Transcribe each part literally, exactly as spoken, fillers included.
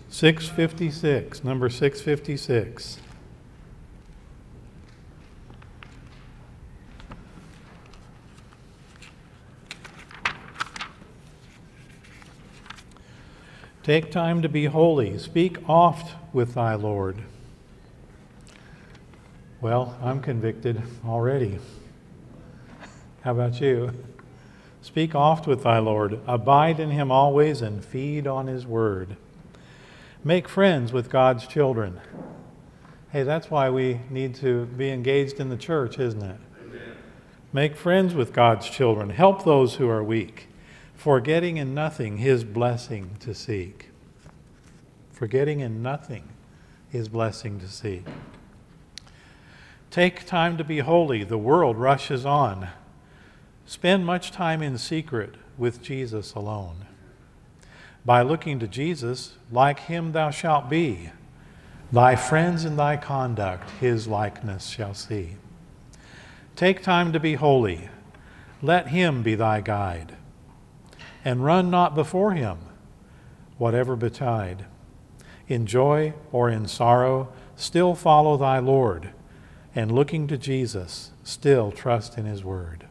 six fifty-six, number six fifty-six. Take time to be holy. Speak oft with thy Lord. Well, I'm convicted already. How about you? Speak oft with thy Lord. Abide in him always and feed on his word. Make friends with God's children. Hey, that's why we need to be engaged in the church, isn't it? Amen. Make friends with God's children. Help those who are weak. Forgetting in nothing his blessing to seek. Forgetting in nothing his blessing to seek. Take time to be holy. The world rushes on. Spend much time in secret with Jesus alone. By looking to Jesus, like him thou shalt be. Thy friends in thy conduct his likeness shall see. Take time to be holy. Let him be thy guide. And run not before him, whatever betide. In joy or in sorrow, still follow thy Lord, and looking to Jesus, still trust in his word.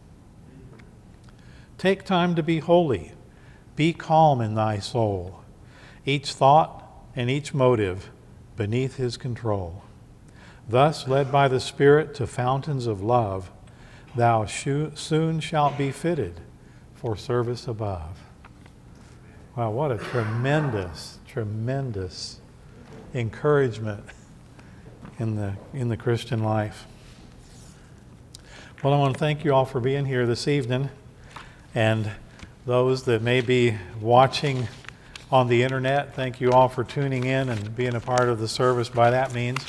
Take time to be holy. Be calm in thy soul, each thought and each motive beneath his control. Thus, led by the Spirit to fountains of love, thou soon shalt be fitted for service above. Wow, what a tremendous, tremendous encouragement in the in the Christian life. Well, I want to thank you all for being here this evening, and those that may be watching on the internet, thank you all for tuning in and being a part of the service by that means.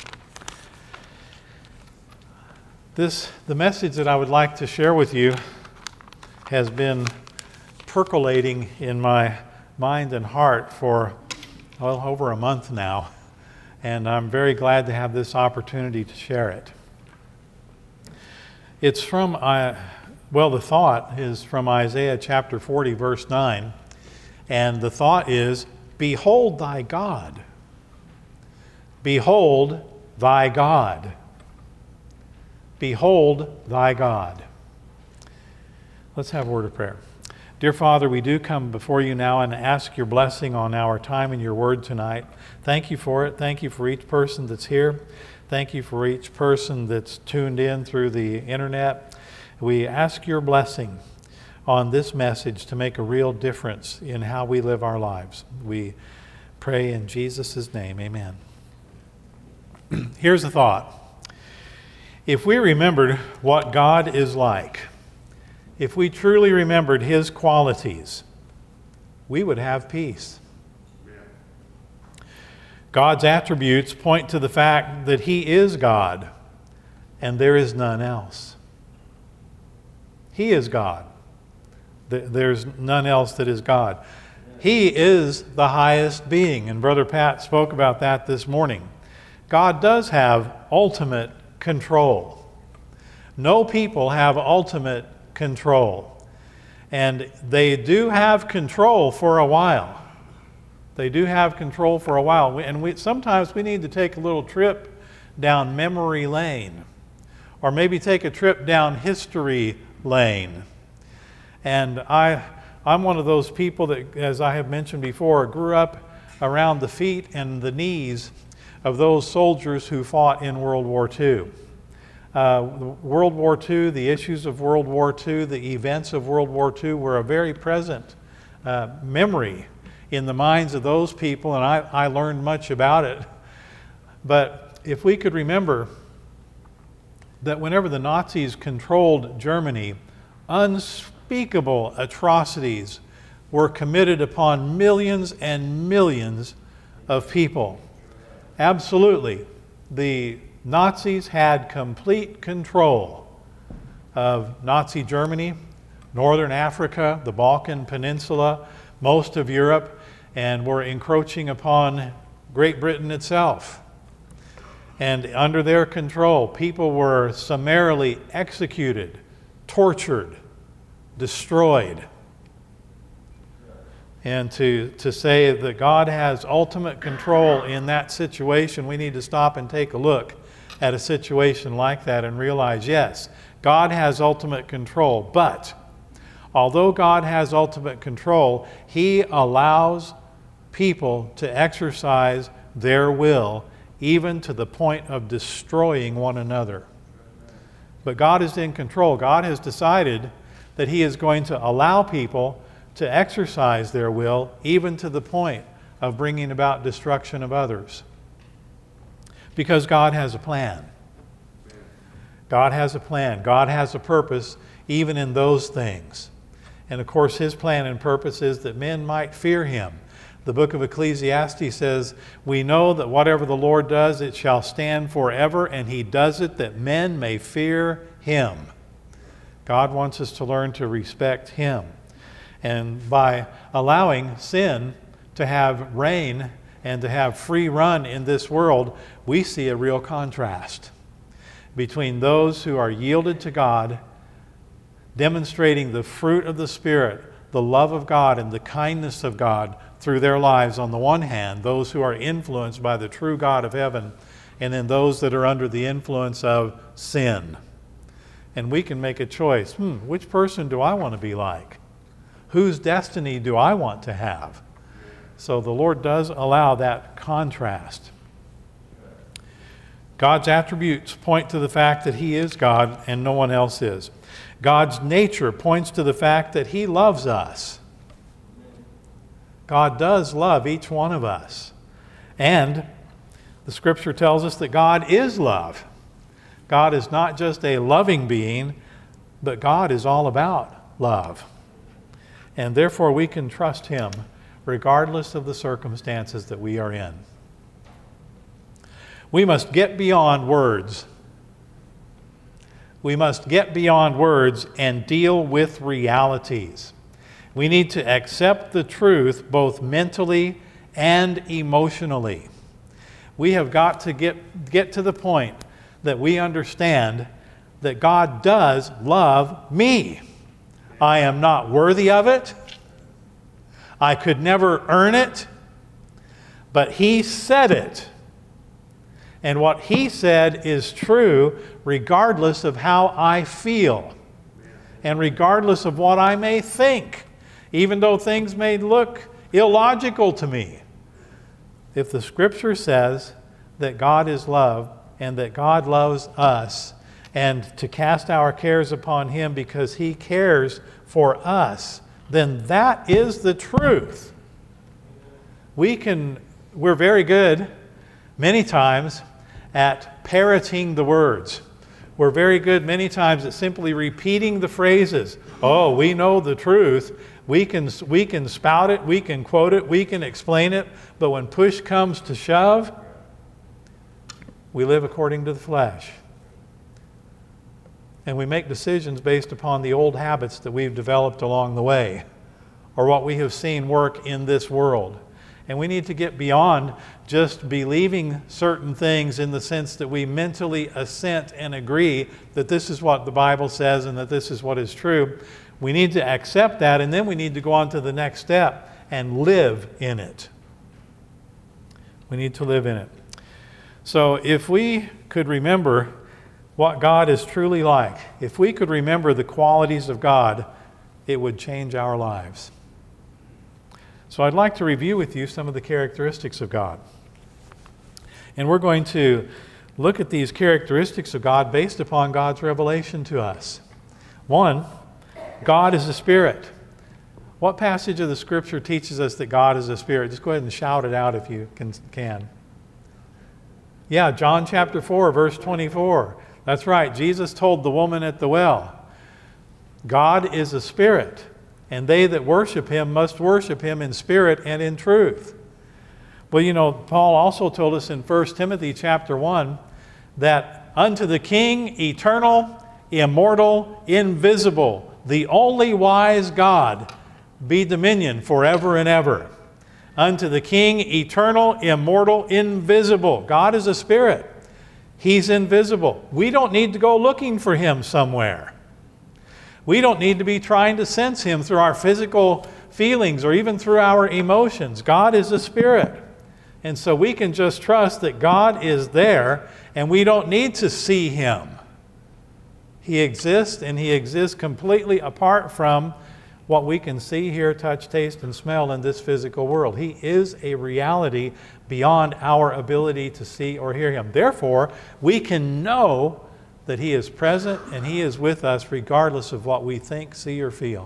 This, the message that I would like to share with you has been percolating in my mind and heart for well over a month now, and I'm very glad to have this opportunity to share it. It's from, uh, well, the thought is from Isaiah chapter forty, verse nine, and the thought is, behold thy God. Behold thy God. Behold thy God. Let's have a word of prayer. Dear Father, we do come before you now and ask your blessing on our time in your word tonight. Thank you for it. Thank you for each person that's here. Thank you for each person that's tuned in through the internet. We ask your blessing on this message to make a real difference in how we live our lives. We pray in Jesus' name, amen. Here's a thought. If we remembered what God is like, if we truly remembered his qualities, we would have peace. God's attributes point to the fact that he is God and there is none else. He is God. There's none else that is God. He is the highest being, and Brother Pat spoke about that this morning. God does have ultimate control. No people have ultimate control. And they do have control for a while. They do have control for a while. And we, sometimes we need to take a little trip down memory lane, or maybe take a trip down history lane. And I, I'm one of those people that, as I have mentioned before, grew up around the feet and the knees of those soldiers who fought in World War Two. Uh, World War Two, the issues of World War Two, the events of World War Two were a very present uh, memory in the minds of those people, and I, I learned much about it. But if we could remember that whenever the Nazis controlled Germany, unspeakable atrocities were committed upon millions and millions of people. Absolutely. The Nazis had complete control of Nazi Germany, Northern Africa, the Balkan Peninsula, most of Europe, and were encroaching upon Great Britain itself. And under their control, people were summarily executed, tortured, destroyed. And to, to say that God has ultimate control in that situation, we need to stop and take a look at a situation like that and realize, yes, God has ultimate control. But although God has ultimate control, He allows people to exercise their will, even to the point of destroying one another. But God is in control. God has decided that He is going to allow people to exercise their will, even to the point of bringing about destruction of others. Because God has a plan. God has a plan. God has a purpose, even in those things. And of course, His plan and purpose is that men might fear Him. The book of Ecclesiastes says, we know that whatever the Lord does, it shall stand forever, and He does it that men may fear Him. God wants us to learn to respect Him. And by allowing sin to have reign and to have free run in this world, we see a real contrast between those who are yielded to God, demonstrating the fruit of the Spirit, the love of God and the kindness of God through their lives on the one hand, those who are influenced by the true God of heaven, and then those that are under the influence of sin. And we can make a choice. Hmm, which person do I want to be like? Whose destiny do I want to have? So the Lord does allow that contrast. God's attributes point to the fact that He is God and no one else is. God's nature points to the fact that He loves us. God does love each one of us. And the Scripture tells us that God is love. God is not just a loving being, but God is all about love. And therefore we can trust Him regardless of the circumstances that we are in. We must get beyond words. We must get beyond words and deal with realities. We need to accept the truth both mentally and emotionally. We have got to get, get to the point that we understand that God does love me. I am not worthy of it. I could never earn it. But He said it. And what He said is true regardless of how I feel and regardless of what I may think, even though things may look illogical to me. If the Scripture says that God is love and that God loves us, and to cast our cares upon Him because He cares for us, then that is the truth. We can, we're very good many times at parroting the words. We're very good many times at simply repeating the phrases. Oh, we know the truth. We can, we can spout it, we can quote it, we can explain it, but when push comes to shove, we live according to the flesh. And we make decisions based upon the old habits that we've developed along the way, or what we have seen work in this world. And we need to get beyond just believing certain things in the sense that we mentally assent and agree that this is what the Bible says and that this is what is true. We need to accept that, and then we need to go on to the next step and live in it. We need to live in it. So if we could remember what God is truly like, if we could remember the qualities of God, it would change our lives. So I'd like to review with you some of the characteristics of God. And we're going to look at these characteristics of God based upon God's revelation to us. One, God is a spirit. What passage of the Scripture teaches us that God is a spirit? Just go ahead and shout it out if you can. can. Yeah, John chapter four, verse twenty-four. That's right. Jesus told the woman at the well, God is a spirit, and they that worship Him must worship Him in spirit and in truth. Well, you know, Paul also told us in First Timothy chapter one that unto the King, eternal, immortal, invisible, the only wise God, be dominion forever and ever. Unto the King, eternal, immortal, invisible. God is a spirit. He's invisible. We don't need to go looking for Him somewhere. We don't need to be trying to sense Him through our physical feelings or even through our emotions. God is a spirit. And so we can just trust that God is there and we don't need to see him. He exists, and he exists completely apart from what we can see, hear, touch, taste, and smell in this physical world. He is a reality beyond our ability to see or hear him. Therefore, we can know that he is present and he is with us regardless of what we think, see, or feel.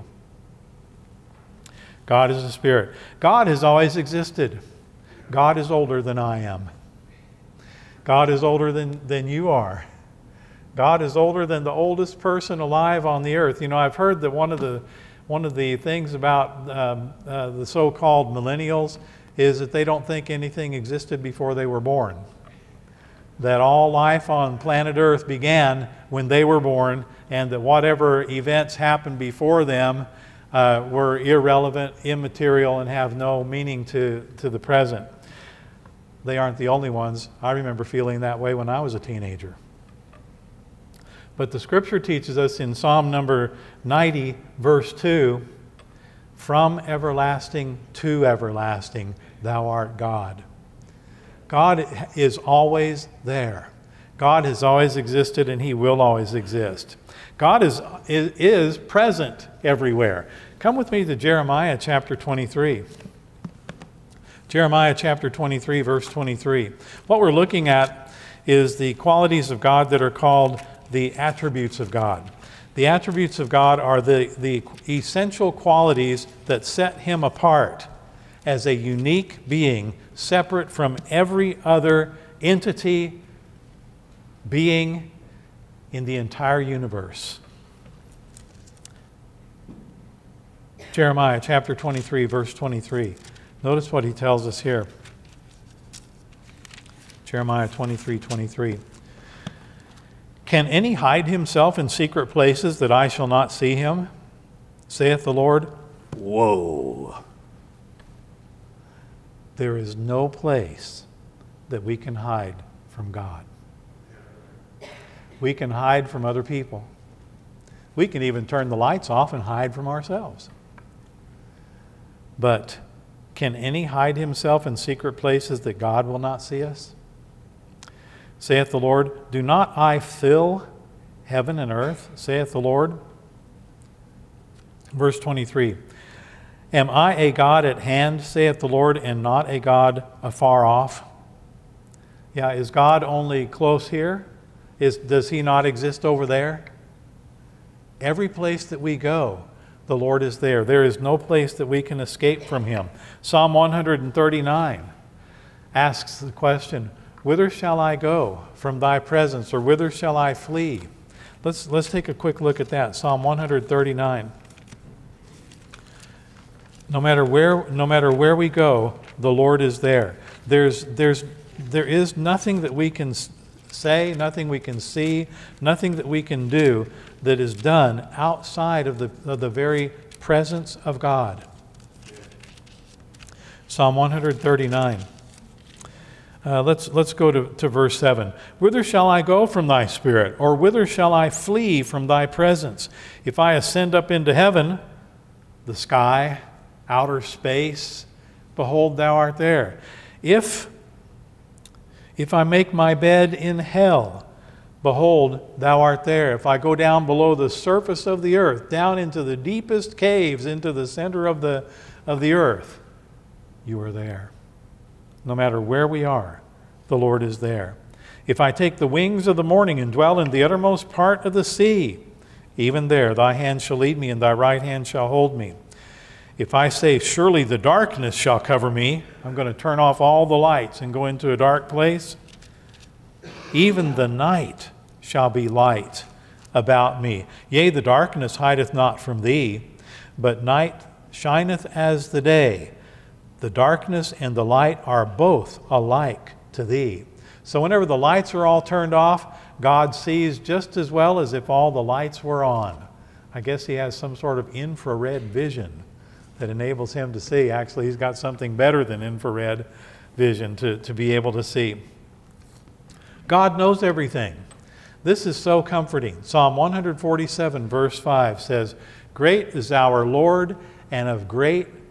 God is a spirit. God has always existed. God is older than I am. God is older than, than you are. God is older than the oldest person alive on the earth. You know, I've heard that one of the one of the things about um, uh, the so-called millennials is that they don't think anything existed before they were born. That all life on planet Earth began when they were born, and that whatever events happened before them uh, were irrelevant, immaterial, and have no meaning to, to the present. They aren't the only ones. I remember feeling that way when I was a teenager. But the scripture teaches us in Psalm number ninety, verse two, from everlasting to everlasting, thou art God. God is always there. God has always existed, and he will always exist. God is, is, is present everywhere. Come with me to Jeremiah chapter twenty-three. Jeremiah chapter twenty-three, verse twenty-three. What we're looking at is the qualities of God that are called the attributes of God. The attributes of God are the, the essential qualities that set him apart as a unique being, separate from every other entity, being in the entire universe. Jeremiah chapter twenty-three, verse twenty-three. Notice what he tells us here. Jeremiah twenty-three, twenty-three. Can any hide himself in secret places that I shall not see him? Saith the Lord. Whoa. There is no place that we can hide from God. We can hide from other people. We can even turn the lights off and hide from ourselves. But can any hide himself in secret places that God will not see us? Saith the Lord, do not I fill heaven and earth, saith the Lord? Verse twenty-three, am I a God at hand, saith the Lord, and not a God afar off? Yeah, is God only close here? Is, does he not exist over there? Every place that we go, the Lord is there. There is no place that we can escape from him. Psalm one thirty-nine asks the question, whither shall I go from thy presence, or whither shall I flee? Let's, let's take a quick look at that. Psalm one thirty-nine. No matter where, no matter where we go, the Lord is there. There's, there's, there is nothing that we can say, nothing we can see, nothing that we can do that is done outside of the, of the very presence of God. Psalm one thirty-nine. Uh, let's, let's go to, to verse seven. Whither shall I go from thy spirit? Or whither shall I flee from thy presence? If I ascend up into heaven, the sky, outer space, behold, thou art there. If, if I make my bed in hell, behold, thou art there. If I go down below the surface of the earth, down into the deepest caves, into the center of the, of the earth, you are there. No matter where we are, the Lord is there. If I take the wings of the morning and dwell in the uttermost part of the sea, even there thy hand shall lead me, and thy right hand shall hold me. If I say, surely the darkness shall cover me, I'm going to turn off all the lights and go into a dark place, even the night shall be light about me. Yea, the darkness hideth not from thee, but night shineth as the day. The darkness and the light are both alike to thee. So whenever the lights are all turned off, God sees just as well as if all the lights were on. I guess he has some sort of infrared vision that enables him to see. Actually, he's got something better than infrared vision to, to be able to see. God knows everything. This is so comforting. Psalm one forty-seven, verse five says, great is our Lord, and of great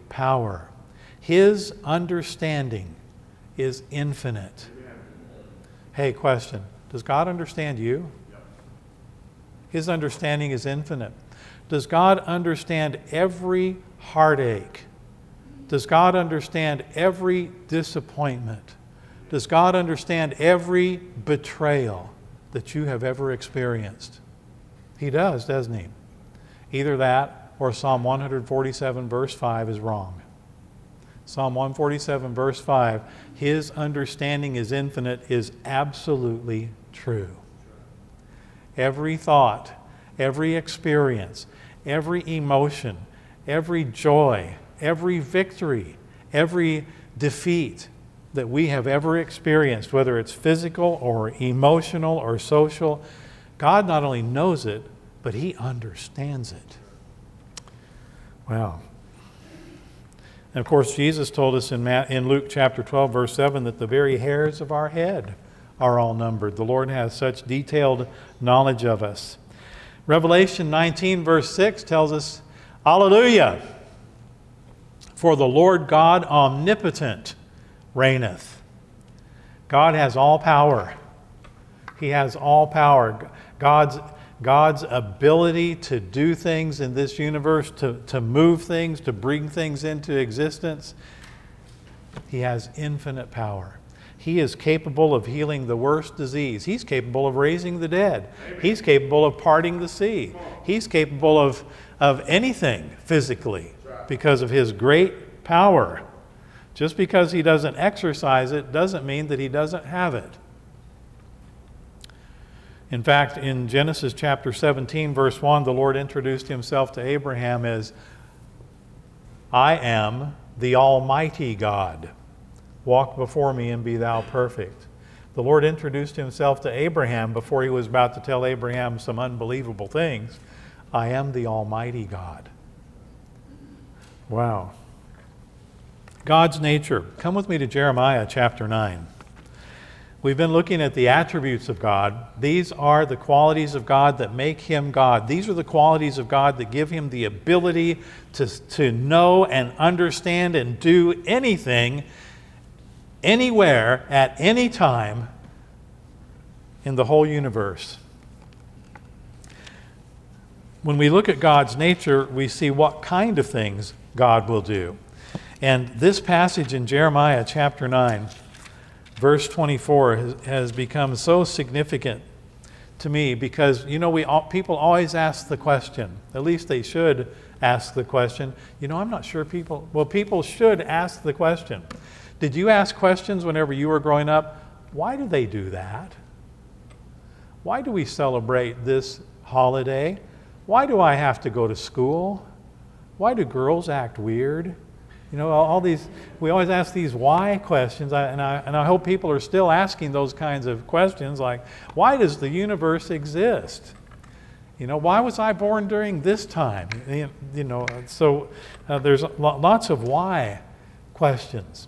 power. His understanding is infinite. Hey, question. Does God understand you? His understanding is infinite. Does God understand every heartache? Does God understand every disappointment? Does God understand every betrayal that you have ever experienced? He does, doesn't he? Either that or Psalm one forty-seven verse five is wrong. Psalm one forty-seven verse five, his understanding is infinite, is absolutely true. Every thought, every experience, every emotion, every joy, every victory, every defeat that we have ever experienced, whether it's physical or emotional or social, God not only knows it, but he understands it. Wow. And of course, Jesus told us in, Ma- in Luke chapter twelve, verse seven, that the very hairs of our head are all numbered. The Lord has such detailed knowledge of us. Revelation nineteen, verse six tells us, Alleluia! For the Lord God omnipotent reigneth. God has all power. He has all power. God's, God's ability to do things in this universe, to, to move things, to bring things into existence, he has infinite power. He is capable of healing the worst disease. He's capable of raising the dead. Amen. He's capable of parting the sea. He's capable of, of anything physically because of his great power. Just because he doesn't exercise it doesn't mean that he doesn't have it. In fact, in Genesis chapter seventeen, verse one, the Lord introduced himself to Abraham as, I am the Almighty God. Walk before me and be thou perfect. The Lord introduced himself to Abraham before he was about to tell Abraham some unbelievable things. I am the Almighty God. Wow. God's nature. Come with me to Jeremiah chapter nine. We've been looking at the attributes of God. These are the qualities of God that make him God. These are the qualities of God that give him the ability to, to know and understand and do anything, anywhere, at any time in the whole universe. When we look at God's nature, we see what kind of things God will do. And this passage in Jeremiah chapter nine, verse twenty-four, has, has become so significant to me because, you know, we all, people always ask the question, at least they should ask the question. You know, I'm not sure people, well, people should ask the question. Did you ask questions whenever you were growing up? Why do they do that? Why do we celebrate this holiday? Why do I have to go to school? Why do girls act weird? You know, all, all these, we always ask these why questions, I, and, I, and I hope people are still asking those kinds of questions like, why does the universe exist? You know, why was I born during this time? You, you know, so uh, there's lots of why questions.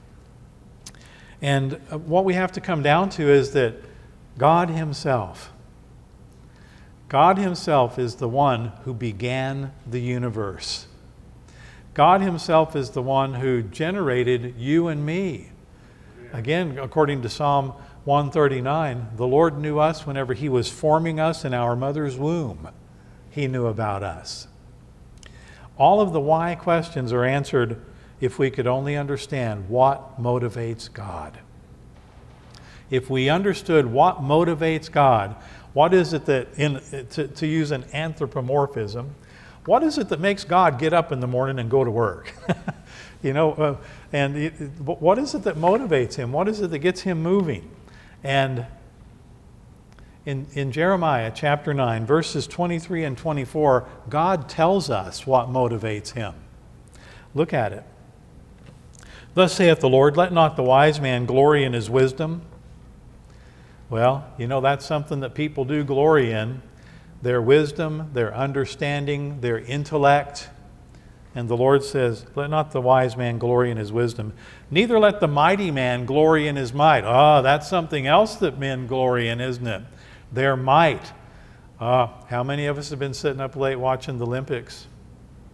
And what we have to come down to is that God himself, God himself is the one who began the universe. God himself is the one who generated you and me. Again, according to Psalm one thirty-nine, the Lord knew us whenever he was forming us in our mother's womb. He knew about us. All of the why questions are answered if we could only understand what motivates God. If we understood what motivates God, what is it that, in, to, to use an anthropomorphism, what is it that makes God get up in the morning and go to work? you know, uh, and it, what is it that motivates him? What is it that gets him moving? And in, in Jeremiah chapter nine, verses twenty-three and twenty-four, God tells us what motivates him. Look at it. Thus saith the Lord, let not the wise man glory in his wisdom. Well, you know, that's something that people do glory in. Their wisdom, their understanding, their intellect. And the Lord says, let not the wise man glory in his wisdom, neither let the mighty man glory in his might. Ah, that's something else that men glory in, isn't it? Their might. Ah, how many of us have been sitting up late watching the Olympics?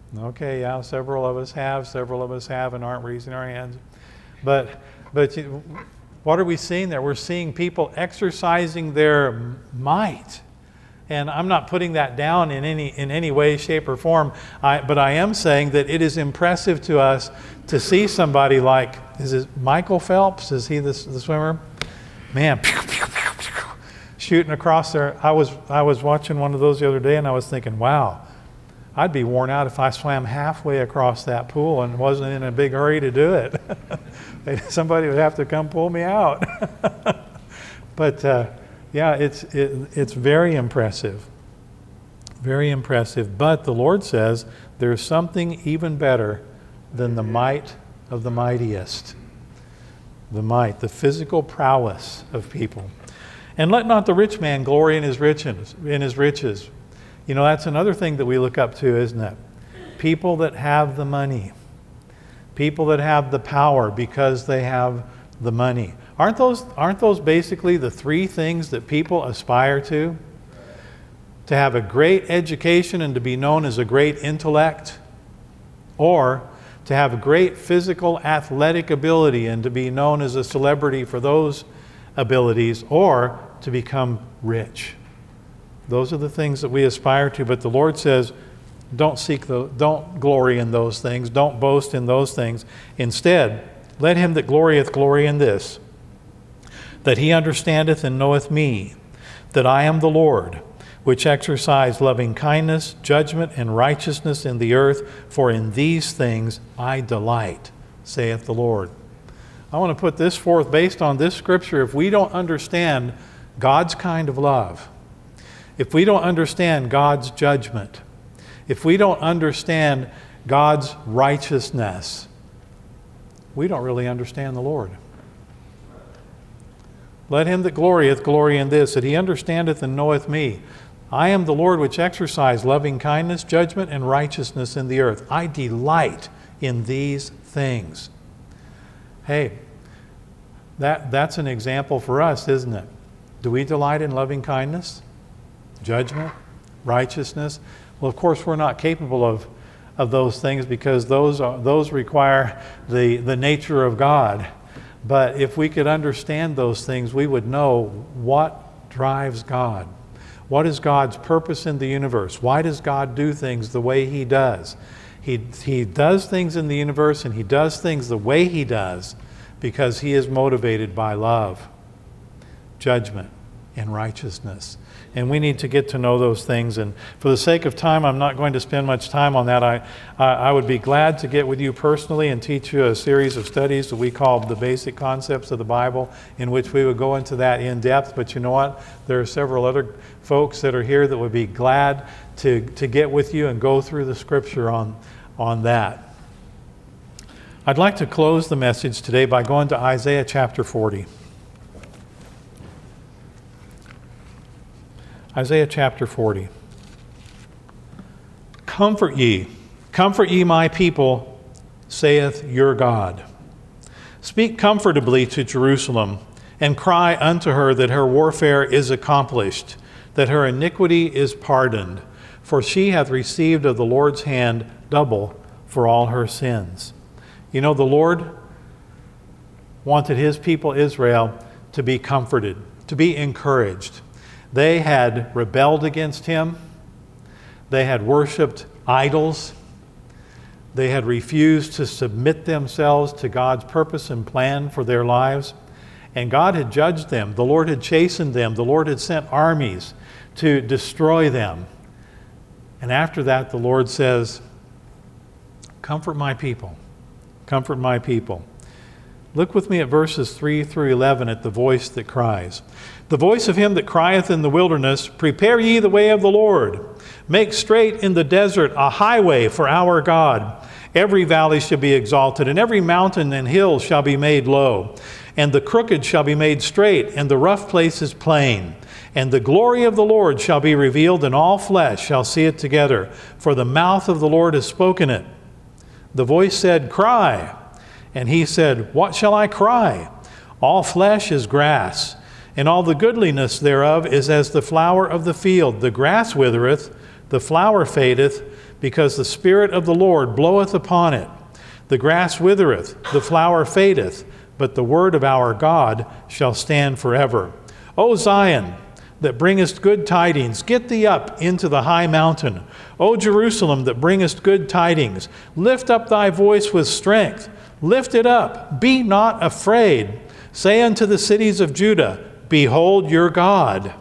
Okay, yeah, several of us have, several of us have and aren't raising our hands. But, but what are we seeing there? We're seeing people exercising their might. And I'm not putting that down in any, in any way, shape, or form, I, but I am saying that it is impressive to us to see somebody like, is it Michael Phelps? Is he the, the swimmer? Man, pew, pew, pew, pew, shooting across there. I was, I was watching one of those the other day, and I was thinking, wow, I'd be worn out if I swam halfway across that pool and wasn't in a big hurry to do it. Somebody would have to come pull me out. But uh, yeah, it's, it, it's very impressive. Very impressive. But the Lord says there's something even better than the might of the mightiest. The might, the physical prowess of people. And let not the rich man glory in his riches. In his riches. You know, that's another thing that we look up to, isn't it? People that have the money. People that have the power because they have the money. Aren't those, aren't those basically the three things that people aspire to? To have a great education and to be known as a great intellect, or to have a great physical athletic ability and to be known as a celebrity for those abilities, or to become rich. Those are the things that we aspire to, but the Lord says, don't seek the, don't glory in those things, don't boast in those things. Instead, let him that glorieth glory in this, that he understandeth and knoweth me, that I am the Lord, which exercise loving kindness, judgment, and righteousness in the earth, for in these things I delight, saith the Lord. I want to put this forth based on this scripture. If we don't understand God's kind of love, if we don't understand God's judgment, if we don't understand God's righteousness, we don't really understand the Lord. Let him that glorieth glory in this, that he understandeth and knoweth me. I am the Lord which exercise loving kindness, judgment, and righteousness in the earth. I delight in these things. Hey, that, that's an example for us, isn't it? Do we delight in loving kindness, judgment, righteousness? Well, of course, we're not capable of, of those things because those, are, those require the, the nature of God. But if we could understand those things, we would know what drives God. What is God's purpose in the universe? Why does God do things the way he does? He, he does things in the universe, and he does things the way he does because he is motivated by love, judgment, and righteousness. And we need to get to know those things. And for the sake of time, I'm not going to spend much time on that. I, I would be glad to get with you personally and teach you a series of studies that we call the basic concepts of the Bible, in which we would go into that in depth. But you know what? There are several other folks that are here that would be glad to, to get with you and go through the scripture on, on that. I'd like to close the message today by going to Isaiah chapter forty. Isaiah chapter forty. Comfort ye, comfort ye my people, saith your God. Speak comfortably to Jerusalem, and cry unto her that her warfare is accomplished, that her iniquity is pardoned, for she hath received of the Lord's hand double for all her sins. You know, the Lord wanted his people Israel to be comforted, to be encouraged. They had rebelled against him. They had worshiped idols. They had refused to submit themselves to God's purpose and plan for their lives. And God had judged them. The Lord had chastened them. The Lord had sent armies to destroy them. And after that, the Lord says, comfort my people. Comfort my people. Look with me at verses three through eleven at the voice that cries. The voice of him that crieth in the wilderness, prepare ye the way of the Lord. Make straight in the desert a highway for our God. Every valley shall be exalted, and every mountain and hill shall be made low. And the crooked shall be made straight, and the rough places plain. And the glory of the Lord shall be revealed, and all flesh shall see it together. For the mouth of the Lord has spoken it. The voice said, cry. And he said, what shall I cry? All flesh is grass, and all the goodliness thereof is as the flower of the field. The grass withereth, the flower fadeth, because the Spirit of the Lord bloweth upon it. The grass withereth, the flower fadeth, but the word of our God shall stand forever. O Zion, that bringest good tidings, get thee up into the high mountain. O Jerusalem, that bringest good tidings, lift up thy voice with strength. Lift it up, be not afraid. Say unto the cities of Judah, behold your God.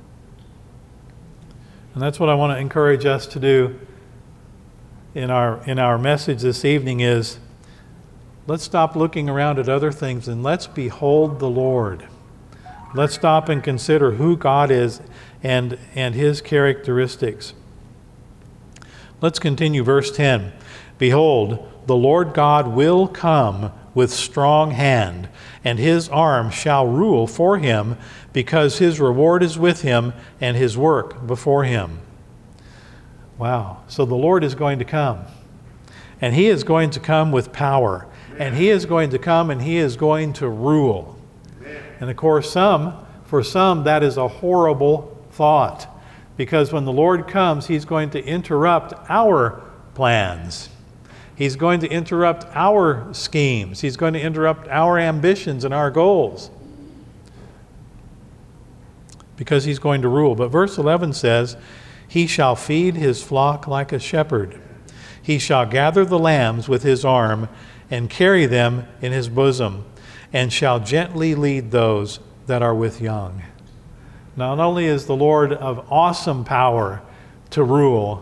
And that's what I want to encourage us to do in our, in our message this evening is, let's stop looking around at other things and let's behold the Lord. Let's stop and consider who God is and, and his characteristics. Let's continue verse ten. Behold, the Lord God will come with strong hand, and his arm shall rule for him, because his reward is with him and his work before him. Wow. So the Lord is going to come, and he is going to come with power, and he is going to come and he is going to rule. And of course, some, for some, that is a horrible thought, because when the Lord comes, he's going to interrupt our plans. He's going to interrupt our schemes. He's going to interrupt our ambitions and our goals, because he's going to rule. But verse eleven says, he shall feed his flock like a shepherd. He shall gather the lambs with his arm and carry them in his bosom, and shall gently lead those that are with young. Not only is the Lord of awesome power to rule,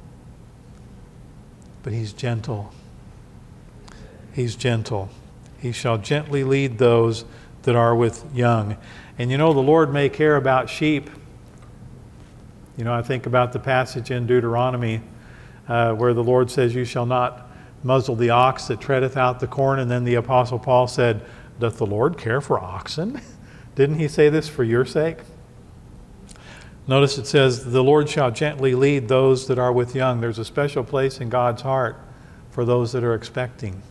but he's gentle. He's gentle. He shall gently lead those that are with young. And you know, the Lord may care about sheep. You know, I think about the passage in Deuteronomy uh, where the Lord says, you shall not muzzle the ox that treadeth out the corn. And then the Apostle Paul said, doth the Lord care for oxen? Didn't he say this for your sake? Notice it says, the Lord shall gently lead those that are with young. There's a special place in God's heart for those that are expecting.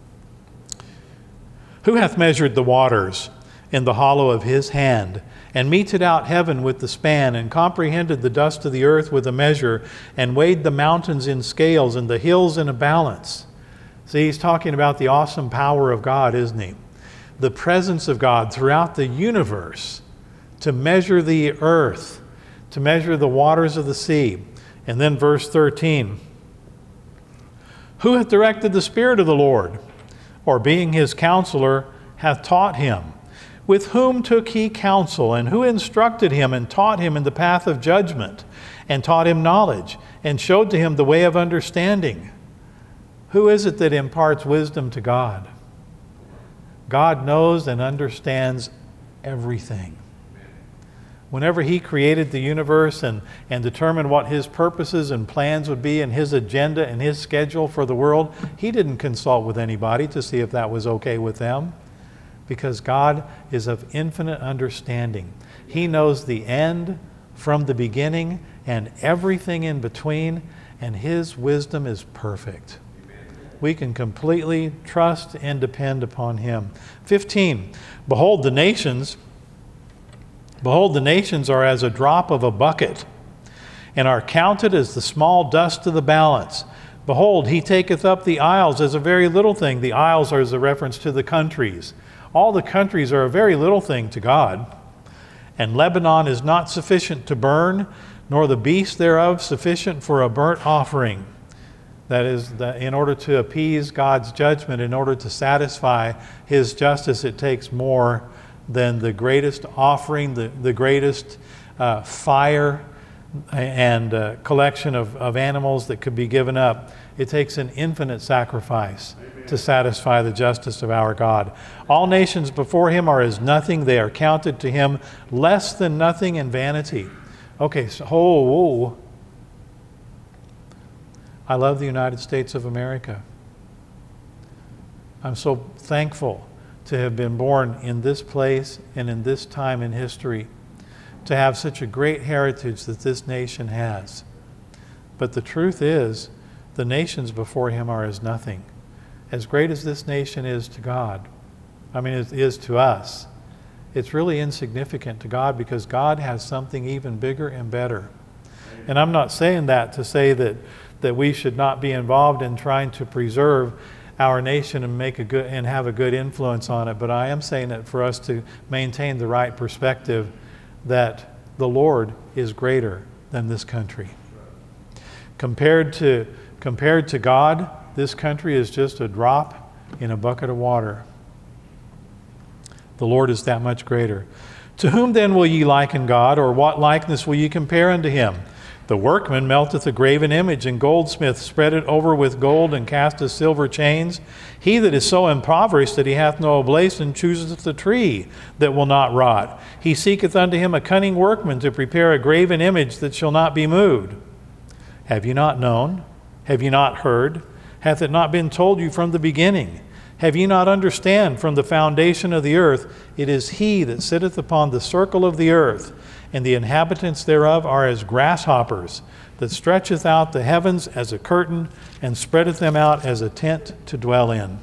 Who hath measured the waters in the hollow of his hand, and meted out heaven with the span, and comprehended the dust of the earth with a measure, and weighed the mountains in scales, and the hills in a balance? See, he's talking about the awesome power of God, isn't he? The presence of God throughout the universe to measure the earth, to measure the waters of the sea. And then verse thirteen, who hath directed the Spirit of the Lord, or being his counselor, hath taught him? With whom took he counsel, and who instructed him, and taught him in the path of judgment, and taught him knowledge, and showed to him the way of understanding? Who is it that imparts wisdom to God? God knows and understands everything. Whenever he created the universe and, and determined what his purposes and plans would be and his agenda and his schedule for the world, he didn't consult with anybody to see if that was okay with them, because God is of infinite understanding. He knows the end from the beginning and everything in between, and his wisdom is perfect. We can completely trust and depend upon him. fifteen, behold the nations, behold the nations are as a drop of a bucket, and are counted as the small dust of the balance. Behold, he taketh up the isles as a very little thing. The isles are as a reference to the countries. All the countries are a very little thing to God. And Lebanon is not sufficient to burn, nor the beast thereof sufficient for a burnt offering. That is, the, in order to appease God's judgment, in order to satisfy his justice, it takes more than the greatest offering, the, the greatest uh, fire and uh, collection of, of animals that could be given up. It takes an infinite sacrifice to satisfy the justice of our God. All nations before him are as nothing. They are counted to him less than nothing and vanity. Okay, so, oh, oh. I love the United States of America. I'm so thankful to have been born in this place and in this time in history, to have such a great heritage that this nation has. But the truth is, the nations before him are as nothing. As great as this nation is to God, I mean, it is to us, it's really insignificant to God, because God has something even bigger and better. And I'm not saying that to say that, that we should not be involved in trying to preserve our nation and make a good and have a good influence on it, but I am saying that for us to maintain the right perspective that the Lord is greater than this country. Compared to compared to God, this country is just a drop in a bucket of water. The Lord is that much greater. To whom then will ye liken God, or what likeness will ye compare unto him? The workman melteth a graven image, and goldsmith spread it over with gold, and casteth silver chains. He that is so impoverished that he hath no oblation chooseth the tree that will not rot. He seeketh unto him a cunning workman to prepare a graven image that shall not be moved. Have ye not known? Have ye not heard? Hath it not been told you from the beginning? Have ye not understand from the foundation of the earth? It is he that sitteth upon the circle of the earth, and the inhabitants thereof are as grasshoppers, that stretcheth out the heavens as a curtain, and spreadeth them out as a tent to dwell in.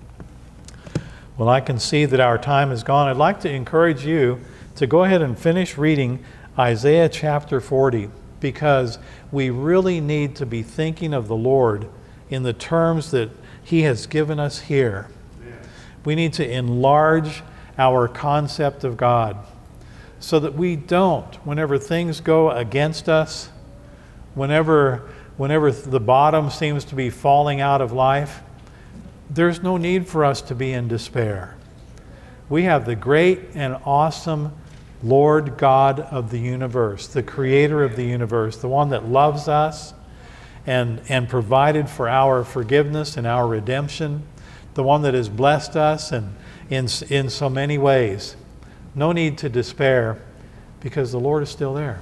Well, I can see that our time is gone. I'd like to encourage you to go ahead and finish reading Isaiah chapter forty, because we really need to be thinking of the Lord in the terms that he has given us here. We need to enlarge our concept of God, so that we don't, whenever things go against us, whenever, whenever the bottom seems to be falling out of life, there's no need for us to be in despair. We have the great and awesome Lord God of the universe, the creator of the universe, the one that loves us and, and provided for our forgiveness and our redemption, the one that has blessed us and in, in so many ways. No need to despair, because the Lord is still there.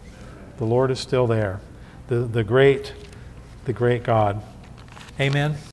The Lord is still there. The, the great, the great God. Amen.